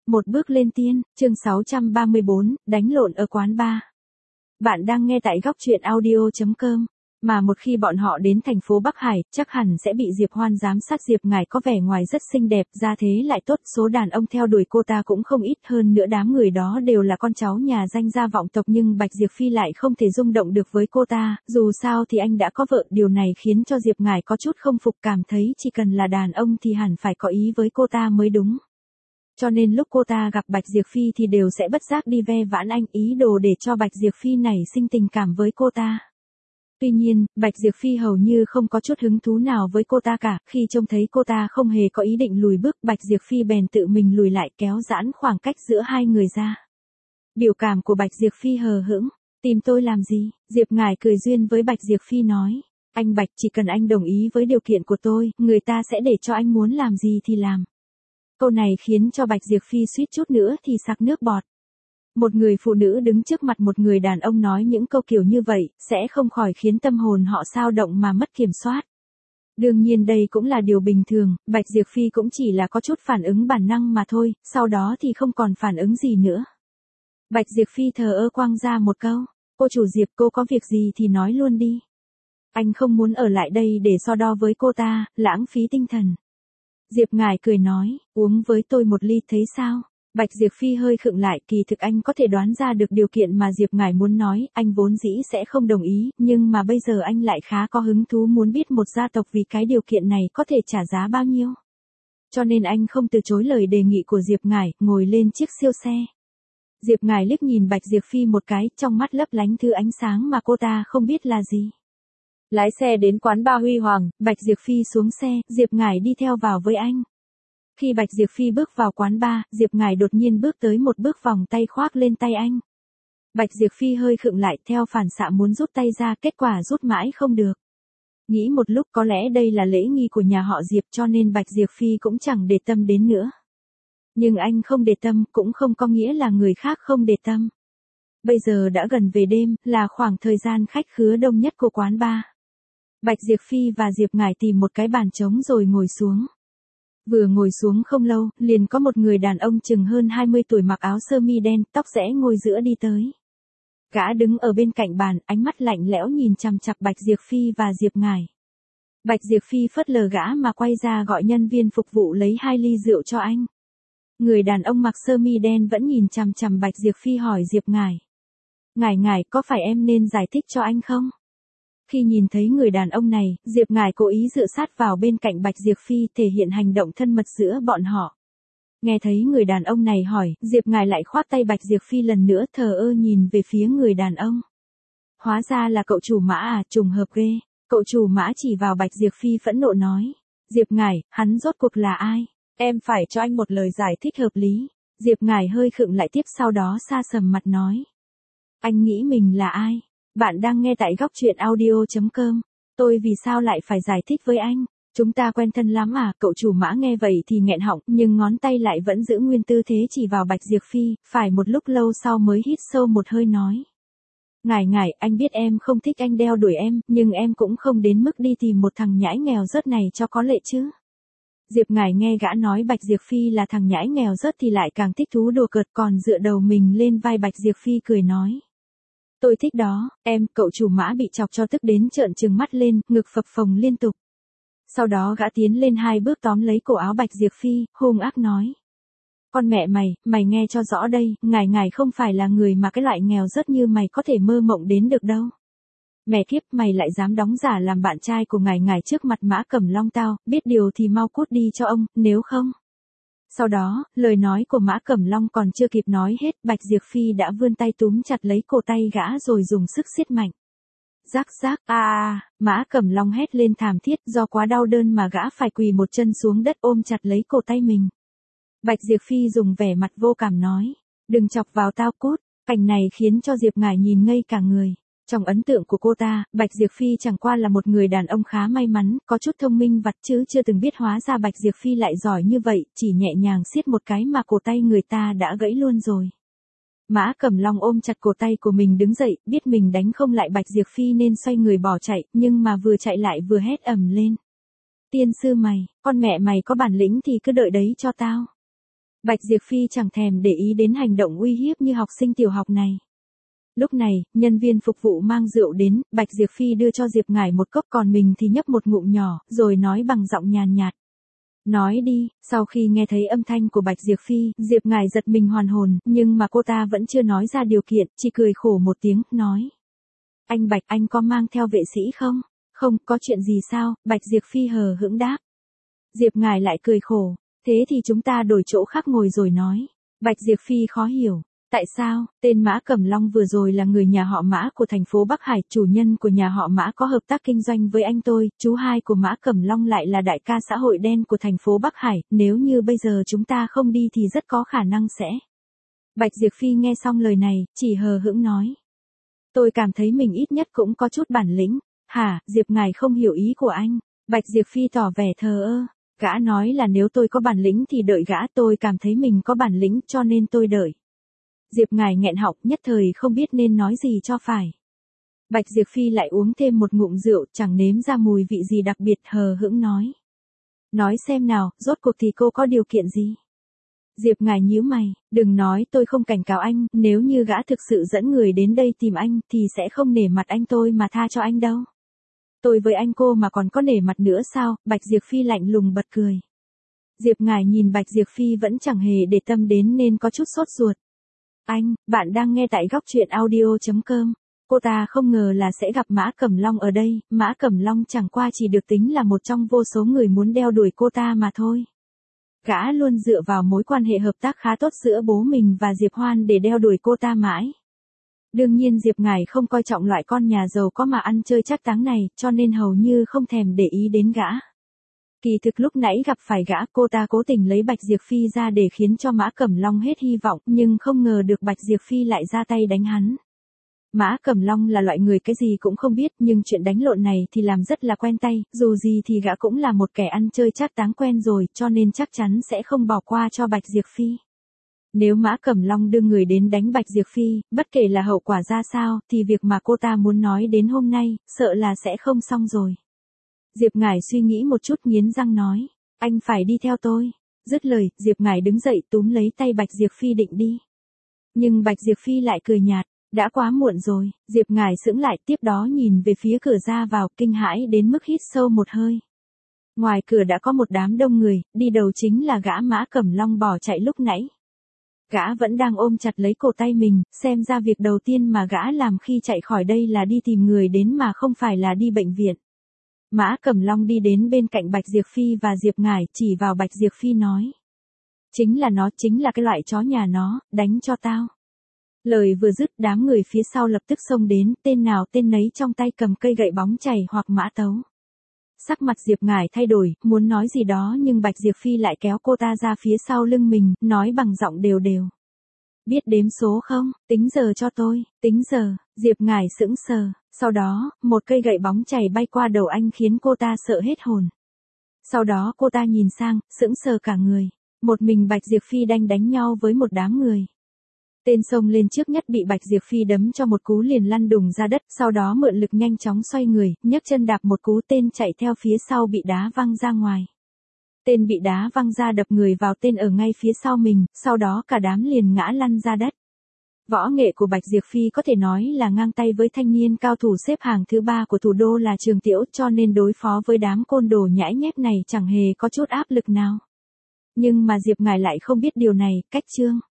Một bước lên tiên, chương 634, đánh lộn ở quán bar. Bạn đang nghe tại góc truyện audio.com. Mà một khi bọn họ đến thành phố Bắc Hải, chắc hẳn sẽ bị Diệp Hoan giám sát. Diệp Ngải có vẻ ngoài rất xinh đẹp, ra thế lại tốt, số đàn ông theo đuổi cô ta cũng không ít, hơn nữa đám người đó đều là con cháu nhà danh gia vọng tộc, nhưng Bạch Diệp Phi lại không thể rung động được với cô ta, dù sao thì anh đã có vợ, điều này khiến cho Diệp Ngải có chút không phục, cảm thấy chỉ cần là đàn ông thì hẳn phải có ý với cô ta mới đúng. Cho nên lúc cô ta gặp Bạch Diệp Phi thì đều sẽ bất giác đi ve vãn anh, ý đồ để cho Bạch Diệp Phi nảy sinh tình cảm với cô ta. Tuy nhiên, Bạch Diệp Phi hầu như không có chút hứng thú nào với cô ta cả, khi trông thấy cô ta không hề có ý định lùi bước, Bạch Diệp Phi bèn tự mình lùi lại, kéo giãn khoảng cách giữa hai người ra. Biểu cảm của Bạch Diệp Phi hờ hững, tìm tôi làm gì? Diệp Ngải cười duyên với Bạch Diệp Phi nói, anh Bạch, chỉ cần anh đồng ý với điều kiện của tôi, người ta sẽ để cho anh muốn làm gì thì làm. Câu này khiến cho Bạch Diệp Phi suýt chút nữa thì sặc nước bọt. Một người phụ nữ đứng trước mặt một người đàn ông nói những câu kiểu như vậy, sẽ không khỏi khiến tâm hồn họ xao động mà mất kiểm soát. Đương nhiên đây cũng là điều bình thường, Bạch Diệp Phi cũng chỉ là có chút phản ứng bản năng mà thôi, sau đó thì không còn phản ứng gì nữa. Bạch Diệp Phi thờ ơ quăng ra một câu, cô chủ Diệp, cô có việc gì thì nói luôn đi. Anh không muốn ở lại đây để so đo với cô ta, lãng phí tinh thần. Diệp Ngải cười nói, uống với tôi một ly thấy sao? Bạch Diệp Phi hơi khựng lại, kỳ thực anh có thể đoán ra được điều kiện mà Diệp Ngải muốn nói, anh vốn dĩ sẽ không đồng ý, nhưng mà bây giờ anh lại khá có hứng thú muốn biết một gia tộc vì cái điều kiện này có thể trả giá bao nhiêu. Cho nên anh không từ chối lời đề nghị của Diệp Ngải, ngồi lên chiếc siêu xe. Diệp Ngải liếc nhìn Bạch Diệp Phi một cái, trong mắt lấp lánh thứ ánh sáng mà cô ta không biết là gì. Lái xe đến quán bar Huy Hoàng, Bạch Diệp Phi xuống xe, Diệp Ngải đi theo vào với anh. Khi Bạch Diệp Phi bước vào quán bar, Diệp Ngải đột nhiên bước tới một bước, vòng tay khoác lên tay anh. Bạch Diệp Phi hơi khựng lại, theo phản xạ muốn rút tay ra, kết quả rút mãi không được. Nghĩ một lúc có lẽ đây là lễ nghi của nhà họ Diệp, cho nên Bạch Diệp Phi cũng chẳng để tâm đến nữa. Nhưng anh không để tâm cũng không có nghĩa là người khác không để tâm. Bây giờ đã gần về đêm, là khoảng thời gian khách khứa đông nhất của quán bar. Bạch Diệp Phi và Diệp Ngải tìm một cái bàn trống rồi ngồi xuống. Vừa ngồi xuống không lâu, liền có một người đàn ông chừng hơn 20 tuổi, mặc áo sơ mi đen, tóc rẽ ngôi giữa đi tới. Gã đứng ở bên cạnh bàn, ánh mắt lạnh lẽo nhìn chằm chằm Bạch Diệp Phi và Diệp Ngải. Bạch Diệp Phi phớt lờ gã mà quay ra gọi nhân viên phục vụ lấy 2 ly rượu cho anh. Người đàn ông mặc sơ mi đen vẫn nhìn chằm chằm Bạch Diệp Phi, hỏi Diệp Ngải. Ngải, có phải em nên giải thích cho anh không? Khi nhìn thấy người đàn ông này, Diệp Ngải cố ý dựa sát vào bên cạnh Bạch Diệp Phi, thể hiện hành động thân mật giữa bọn họ. Nghe thấy người đàn ông này hỏi, Diệp Ngải lại khoác tay Bạch Diệp Phi lần nữa, thờ ơ nhìn về phía người đàn ông. Hóa ra là cậu chủ Mã à, trùng hợp ghê. Cậu chủ Mã chỉ vào Bạch Diệp Phi phẫn nộ nói. Diệp Ngải, hắn rốt cuộc là ai? Em phải cho anh một lời giải thích hợp lý. Diệp Ngải hơi khựng lại, tiếp sau đó sa sầm mặt nói. Anh nghĩ mình là ai? Bạn đang nghe tại góc truyện audio.com. Tôi vì sao lại phải giải thích với anh? Chúng ta quen thân lắm à? Cậu chủ Mã nghe vậy thì nghẹn họng, nhưng ngón tay lại vẫn giữ nguyên tư thế chỉ vào Bạch Diệp Phi, phải một lúc lâu sau mới hít sâu một hơi nói. Ngải, anh biết em không thích anh đeo đuổi em, nhưng em cũng không đến mức đi tìm một thằng nhãi nghèo rớt này cho có lệ chứ. Diệp Ngải nghe gã nói Bạch Diệp Phi là thằng nhãi nghèo rớt thì lại càng thích thú đùa cợt, còn dựa đầu mình lên vai Bạch Diệp Phi cười nói. Tôi thích đó, em. Cậu chủ Mã bị chọc cho tức đến trợn trừng mắt lên, ngực phập phồng liên tục. Sau đó gã tiến lên 2 bước tóm lấy cổ áo Bạch Diệp Phi, hung ác nói. Con mẹ mày nghe cho rõ đây, Ngải không phải là người mà cái loại nghèo rớt như mày có thể mơ mộng đến được đâu. Mẹ kiếp, mày lại dám đóng giả làm bạn trai của Ngải trước mặt Mã Cẩm Long tao, biết điều thì mau cút đi cho ông, nếu không. Sau đó, lời nói của Mã Cẩm Long còn chưa kịp nói hết, Bạch Diệp Phi đã vươn tay túm chặt lấy cổ tay gã rồi dùng sức siết mạnh. Rắc, Mã Cẩm Long hét lên thảm thiết, do quá đau đớn mà gã phải quỳ một chân xuống đất ôm chặt lấy cổ tay mình. Bạch Diệp Phi dùng vẻ mặt vô cảm nói, đừng chọc vào tao, cút. Cảnh này khiến cho Diệp Ngải nhìn ngây cả người. Trong ấn tượng của cô ta, Bạch Diệp Phi chẳng qua là một người đàn ông khá may mắn, có chút thông minh vặt chứ chưa từng biết hóa ra Bạch Diệp Phi lại giỏi như vậy, chỉ nhẹ nhàng siết một cái mà cổ tay người ta đã gãy luôn rồi. Mã Cẩm Long ôm chặt cổ tay của mình đứng dậy, biết mình đánh không lại Bạch Diệp Phi nên xoay người bỏ chạy, nhưng mà vừa chạy lại vừa hét ầm lên. Tiên sư mày, con mẹ mày có bản lĩnh thì cứ đợi đấy cho tao. Bạch Diệp Phi chẳng thèm để ý đến hành động uy hiếp như học sinh tiểu học này. Lúc này, nhân viên phục vụ mang rượu đến, Bạch Diệp Phi đưa cho Diệp Ngải một cốc còn mình thì nhấp một ngụm nhỏ, rồi nói bằng giọng nhàn nhạt. Nói đi, sau khi nghe thấy âm thanh của Bạch Diệp Phi, Diệp Ngải giật mình hoàn hồn, nhưng mà cô ta vẫn chưa nói ra điều kiện, chỉ cười khổ một tiếng, nói. Anh Bạch, anh có mang theo vệ sĩ không? Không, có chuyện gì sao? Bạch Diệp Phi hờ hững đáp. Diệp Ngải lại cười khổ, thế thì chúng ta đổi chỗ khác ngồi rồi nói. Bạch Diệp Phi khó hiểu. Tại sao, tên Mã Cẩm Long vừa rồi là người nhà họ Mã của thành phố Bắc Hải, chủ nhân của nhà họ Mã có hợp tác kinh doanh với anh tôi, chú hai của Mã Cẩm Long lại là đại ca xã hội đen của thành phố Bắc Hải, nếu như bây giờ chúng ta không đi thì rất có khả năng sẽ. Bạch Diệp Phi nghe xong lời này, chỉ hờ hững nói. Tôi cảm thấy mình ít nhất cũng có chút bản lĩnh. Hả, Diệp Ngải không hiểu ý của anh. Bạch Diệp Phi tỏ vẻ thờ ơ. Gã nói là nếu tôi có bản lĩnh thì đợi gã, tôi cảm thấy mình có bản lĩnh cho nên tôi đợi. Diệp Ngải nghẹn họng, nhất thời không biết nên nói gì cho phải. Bạch Diệp Phi lại uống thêm một ngụm rượu, chẳng nếm ra mùi vị gì đặc biệt, hờ hững nói. Nói xem nào, rốt cuộc thì cô có điều kiện gì? Diệp Ngải nhíu mày, đừng nói tôi không cảnh cáo anh, nếu như gã thực sự dẫn người đến đây tìm anh, thì sẽ không nể mặt anh tôi mà tha cho anh đâu. Tôi với anh cô mà còn có nể mặt nữa sao? Bạch Diệp Phi lạnh lùng bật cười. Diệp Ngải nhìn Bạch Diệp Phi vẫn chẳng hề để tâm đến nên có chút sốt ruột. Anh, bạn đang nghe tại góc truyện audio.com. Cô ta không ngờ là sẽ gặp Mã Cẩm Long ở đây, Mã Cẩm Long chẳng qua chỉ được tính là một trong vô số người muốn đeo đuổi cô ta mà thôi. Gã luôn dựa vào mối quan hệ hợp tác khá tốt giữa bố mình và Diệp Hoan để đeo đuổi cô ta mãi. Đương nhiên Diệp Ngải không coi trọng loại con nhà giàu có mà ăn chơi trác táng này, cho nên hầu như không thèm để ý đến gã. Kỳ thực lúc nãy gặp phải gã, cô ta cố tình lấy Bạch Diệp Phi ra để khiến cho Mã Cẩm Long hết hy vọng, nhưng không ngờ được Bạch Diệp Phi lại ra tay đánh hắn. Mã Cẩm Long là loại người cái gì cũng không biết, nhưng chuyện đánh lộn này thì làm rất là quen tay, dù gì thì gã cũng là một kẻ ăn chơi trác táng quen rồi, cho nên chắc chắn sẽ không bỏ qua cho Bạch Diệp Phi. Nếu Mã Cẩm Long đưa người đến đánh Bạch Diệp Phi, bất kể là hậu quả ra sao, thì việc mà cô ta muốn nói đến hôm nay, sợ là sẽ không xong rồi. Diệp Ngải suy nghĩ một chút nghiến răng nói, anh phải đi theo tôi. Dứt lời, Diệp Ngải đứng dậy túm lấy tay Bạch Diệp Phi định đi. Nhưng Bạch Diệp Phi lại cười nhạt, đã quá muộn rồi. Diệp Ngải sững lại, tiếp đó nhìn về phía cửa ra vào, kinh hãi đến mức hít sâu một hơi. Ngoài cửa đã có một đám đông người, đi đầu chính là gã Mã Cẩm Long bỏ chạy lúc nãy. Gã vẫn đang ôm chặt lấy cổ tay mình, xem ra việc đầu tiên mà gã làm khi chạy khỏi đây là đi tìm người đến mà không phải là đi bệnh viện. Mã Cẩm Long đi đến bên cạnh Bạch Diệp Phi và Diệp Ngải, chỉ vào Bạch Diệp Phi nói. Chính là nó, chính là cái loại chó nhà nó, đánh cho tao. Lời vừa dứt, đám người phía sau lập tức xông đến, tên nào tên nấy trong tay cầm cây gậy bóng chày hoặc mã tấu. Sắc mặt Diệp Ngải thay đổi, muốn nói gì đó nhưng Bạch Diệp Phi lại kéo cô ta ra phía sau lưng mình, nói bằng giọng đều đều. Biết đếm số không? Tính giờ cho tôi. Tính giờ. Diệp Ngải sững sờ. Sau đó, một cây gậy bóng chày bay qua đầu anh khiến cô ta sợ hết hồn. Sau đó cô ta nhìn sang, sững sờ cả người. Một mình Bạch Diệp Phi đánh nhau với một đám người. Tên xông lên trước nhất bị Bạch Diệp Phi đấm cho một cú liền lăn đùng ra đất, sau đó mượn lực nhanh chóng xoay người, nhấc chân đạp một cú, tên chạy theo phía sau bị đá văng ra ngoài. Tên bị đá văng ra đập người vào tên ở ngay phía sau mình, sau đó cả đám liền ngã lăn ra đất. Võ nghệ của Bạch Diệp Phi có thể nói là ngang tay với thanh niên cao thủ xếp hàng thứ 3 của thủ đô là Trường Tiễu, cho nên đối phó với đám côn đồ nhãi nhép này chẳng hề có chút áp lực nào. Nhưng mà Diệp Ngải lại không biết điều này, cách chương